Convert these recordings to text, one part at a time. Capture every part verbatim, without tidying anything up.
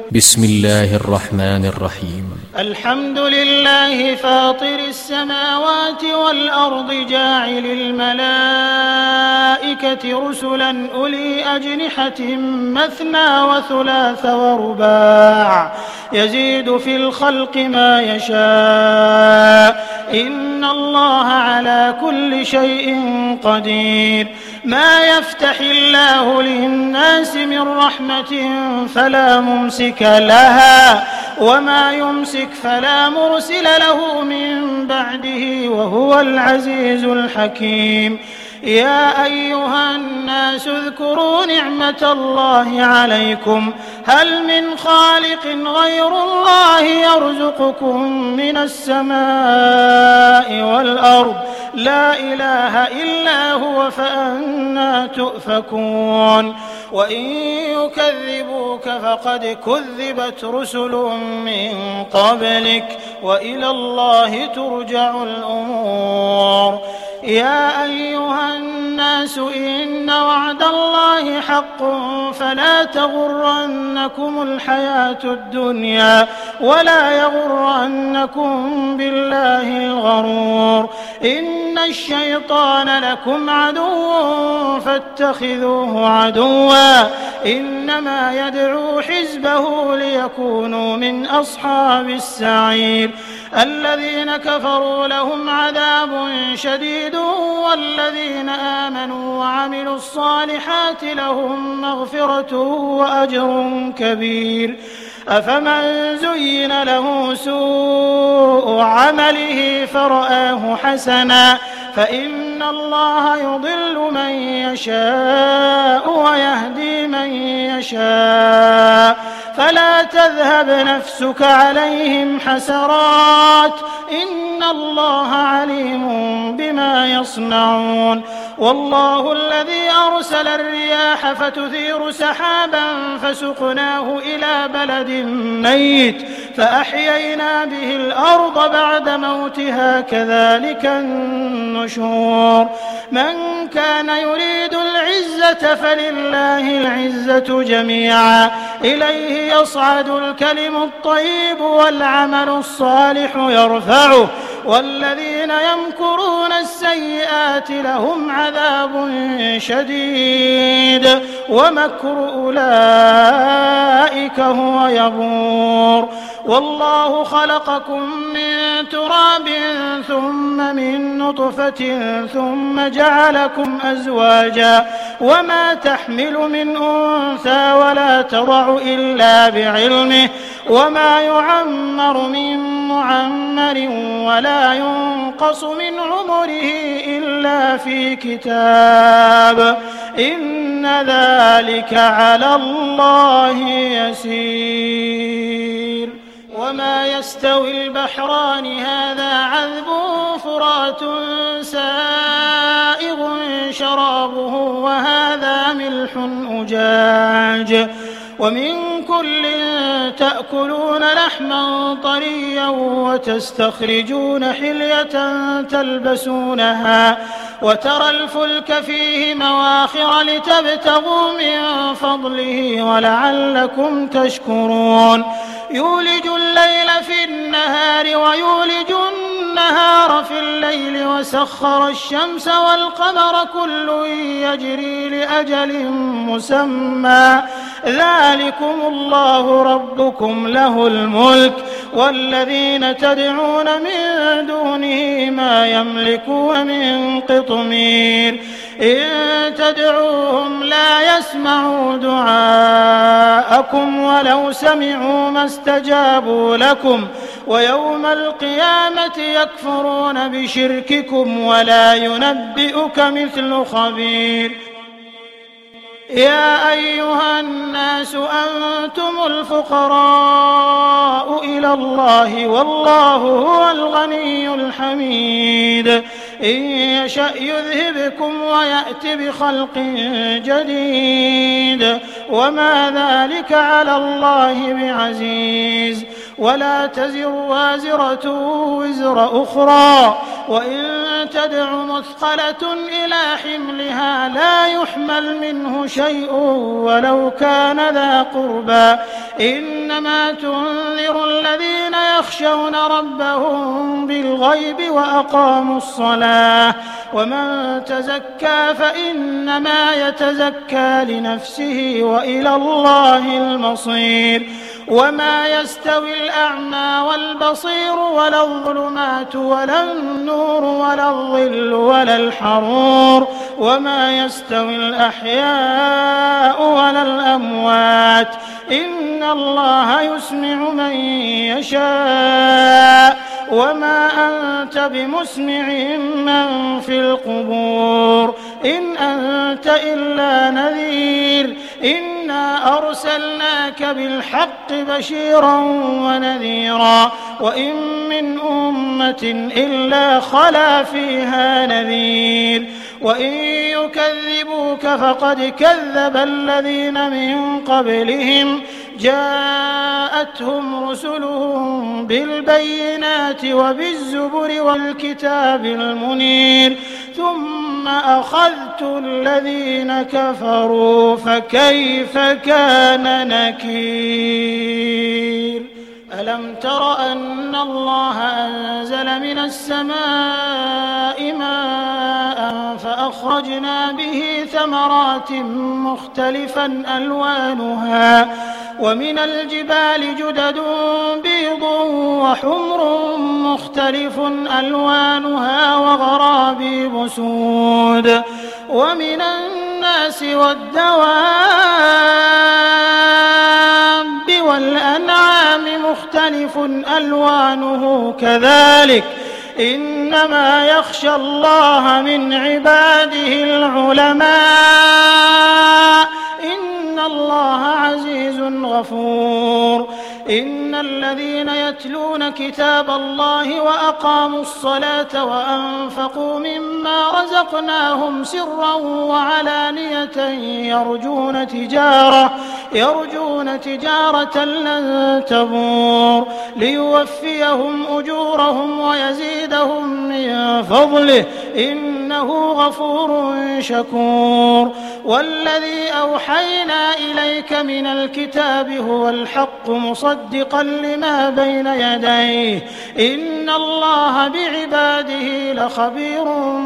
بسم الله الرحمن الرحيم. الحمد لله فاطر السماوات والأرض جاعل الملائكة رسلا أولي أجنحة مثنى وثلاث ورباع يزيد في الخلق ما يشاء إن الله على كل شيء قدير. ما يفتح الله للناس من رحمة فلا ممسك لها وما يمسك فلا مرسل له من بعده وهو العزيز الحكيم. يا أيها الناس اذكروا نعمة الله عليكم هل من خالق غير الله يرزقكم من السماء والأرض لا إله إلا هو فأنى تؤفكون. وإن يكذبوك فقد كذبت رسل من قبلك وإلى الله ترجع الأمور. يا أيها الناس إن وعد الله حق فلا تغرنكم الحياة الدنيا ولا يغرنكم بالله الغرور. إن الشيطان لكم عدو فاتخذوه عدوا إنما يدعو حزبه ليكونوا من أصحاب السعير. الذين كفروا لهم عذاب شديد والذين آمنوا وعملوا الصالحات لهم مغفرة وأجر كبير. أفمن زين له سوء عمله فرآه حسنا فإن الله يضل من يشاء ويهدي من يشاء فلا تذهب نفسك عليهم حسرات إن الله عليم بما يصنعون. والله الذي أرسل الرياح فتثير سحابا فسقناه إلى بلد ميت فأحيينا به الأرض بعد موتها كذلك النشور. من كان يريد العزة فلله العزة جميعا إليه يصعد الكلم الطيب والعمل الصالح يرفعه والذين يمكرون السيئات لهم عذاب شديد ومكر أولئك هو يبور. والله خلقكم من تراب ثم من نطفة ثم جعلكم أزواجا وما تحمل من أنثى ولا تضع إلا بعلمه وما يعمر من معمر ولا ينقص من عمره إلا في كتاب إن ذلك على الله يسير. وما يستوي البحران هذا عذب فرات سائغ شرابه وهذا ملح أجاج ومن كل تأكلون لحما طريا وتستخرجون حلية تلبسونها وترى الفلك فيه مواخر لتبتغوا من فضله ولعلكم تشكرون. يولج الليل في النهار ويولج النهار في الليل وسخر الشمس والقمر كل يجري لأجل مسمى ذلكم الله ربكم له الملك والذين تدعون من دونه ما يملكون من قطمير. إن تدعوهم لا يسمعوا دعاءكم ولو سمعوا ما استجابوا لكم ويوم القيامة يكفرون بشرككم ولا ينبئك مثل خبير. يا أيها الناس أنتم الفقراء إلى الله والله هو الغني الحميد. إن يشأ يذهبكم ويأت بخلق جديد وما ذلك على الله بعزيز. ولا تزر وازرة وزر أخرى وإن تدع مثقلة إلى حملها لا يحمل منه شيء ولو كان ذا قربى إن إنما تنذر الذين يخشون ربهم بالغيب وأقاموا الصلاة ومن تزكى فإنما يتزكى لنفسه وإلى الله المصير وما يستوي الأعمى والبصير ولا الظلمات ولا النور ولا الظل ولا الحرور وما يستوي الأحياء ولا الأموات إن الله يسمع من يشاء وما أنت بمسمع من في القبور إن أنت إلا نذير إنا أرسلناك بالحق بشيرا ونذيرا وإن من أمة إلا خلا فيها نذير وإن يكذبوك فقد كذب الذين من قبلهم جاءتهم رسلهم بالبينات وبالزبر والكتاب المنير ثم أخذت الذين كفروا فكيف كان نكير ألم تر أن الله أنزل من السماء ماء فأخرجنا به ثمرات مختلفا ألوانها ومن الجبال جدد بيض وحمر مختلف ألوانها وغرابيب سود ومن الناس والدواب والأنعام مختلف ألوانه كذلك إنما يخشى الله من عباده العلماء إن الله عزيز غفور إن الذين يتلون كتاب الله وأقاموا الصلاة وأنفقوا مما رزقناهم سرا وعلانية يرجون تجارة يرجون تجارة لن تبور ليوفيهم أجورهم ويزيدهم من فضله إنه غفور شكور والذي أوحينا إليك من الكتاب هو الحق مصدقا لما بين يديه إن الله بعباده لخبير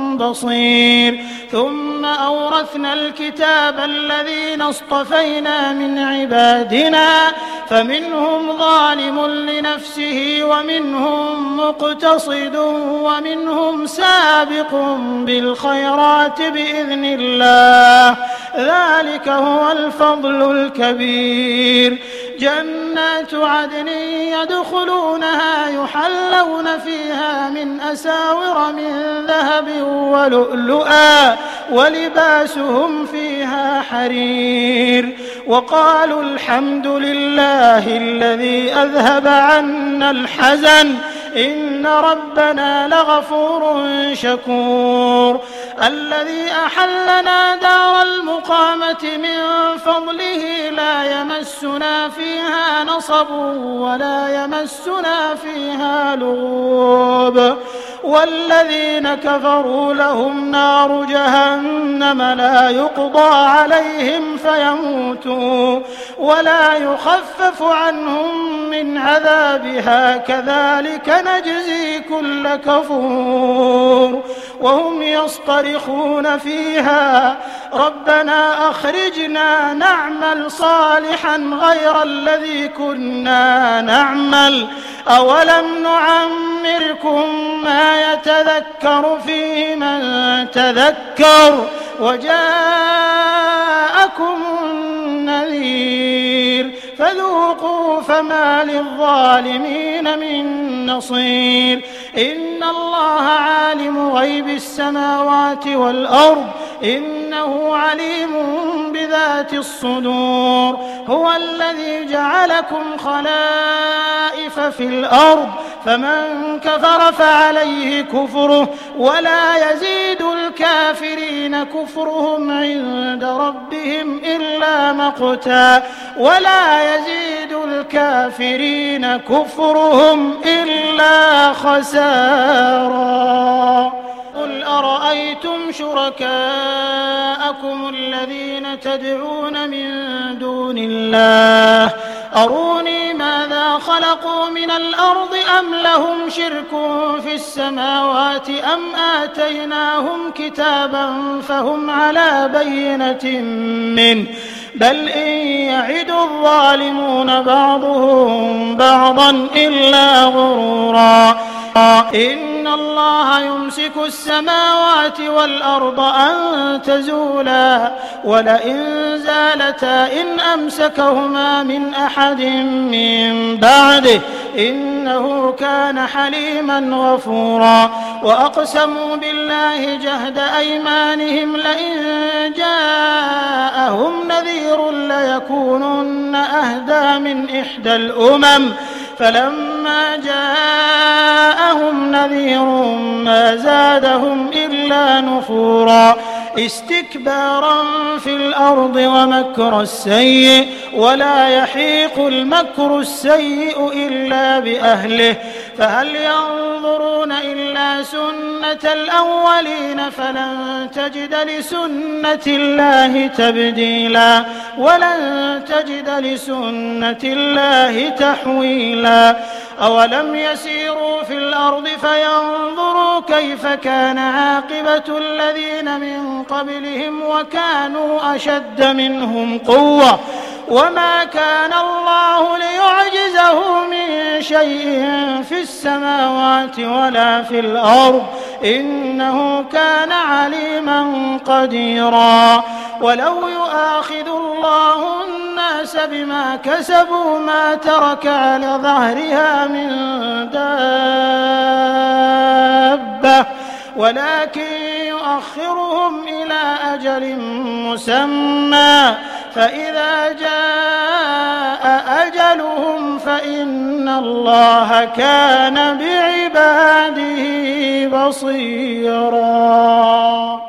بصير ثم أورثنا الكتاب الذين اصطفينا من عبادنا فمنهم ظالم لنفسه ومنهم مقتصد ومنهم سابق بالخيرات بإذن الله ذلك هو الفضل الكبير جنات عدن يدخلونها يحلون فيها من أساور من ذهب ولؤلؤا ولباسهم فيها حرير وقالوا الحمد لله الذي أذهب عنا الحزن إن ربنا لغفور شكور الذي أحلنا دار المقامة من فضله لا يمسنا فيها نصب ولا يمسنا فيها لغوب والذين كفروا لهم نار جهنم لا يقضى عليهم فيموتوا ولا يخفف عنهم من عذابها كذلك نجزي كل كفور وهم يصطرخون فيها ربنا أخرجنا نعمل صالحا غير الذي كنا نعمل أولم نعمركم ما يتذكر فيه من تذكر وجاءكم النذير فذوقوا فما للظالمين من نصير إن الله عالم غيب السماوات والأرض إنه عليم بذات الصدور هو الذي جعلكم خلائف في الأرض فمن كفر فعليه كفره ولا يزيد الكافرين كفرهم عند ربهم إلا مقتا ولا يزيد الكافرين كفرهم إلا خسارا قل أفرأيتم شركاءكم الذين تدعون من دون الله أروني ماذا خلقوا من الأرض أم لهم شرك في السماوات أم آتيناهم كتابا فهم على بينة منه بل إن يعد الظالمون بعضهم بعضا إلا غرورا إن الله يمسك السماوات والأرض أن تزولا ولئن زالتا إن أمسكهما من أحد من بعده إنه كان حليما غفورا وأقسموا بالله جهد أيمانهم لئن جاءهم نذير ليكونن أهدى من إحدى الأمم فلما جاءهم نذير ما زادهم إلا نفورا استكبارا في الأرض ومكر السيء ولا يحيق المكر السيء إلا بأهله فهل ينظرون إلا سنة الأولين فلن تجد لسنة الله تبديلا ولن تجد لسنة الله تحويلا أولم يسيروا في الأرض فينظروا كيف كان عاقبة الذين من قبلهم وكانوا أشد منهم قوة وما كان الله ليعجزه من شيء في السماوات ولا في الأرض إنه كان عليما قديرا ولو يؤاخذ الله الناس بما كسبوا ما ترك على ظهرها من دابة ولكن يؤخرهم إلى أجل مسمى فإذا جاء أجلهم فإن الله كان بعباده بصيرا.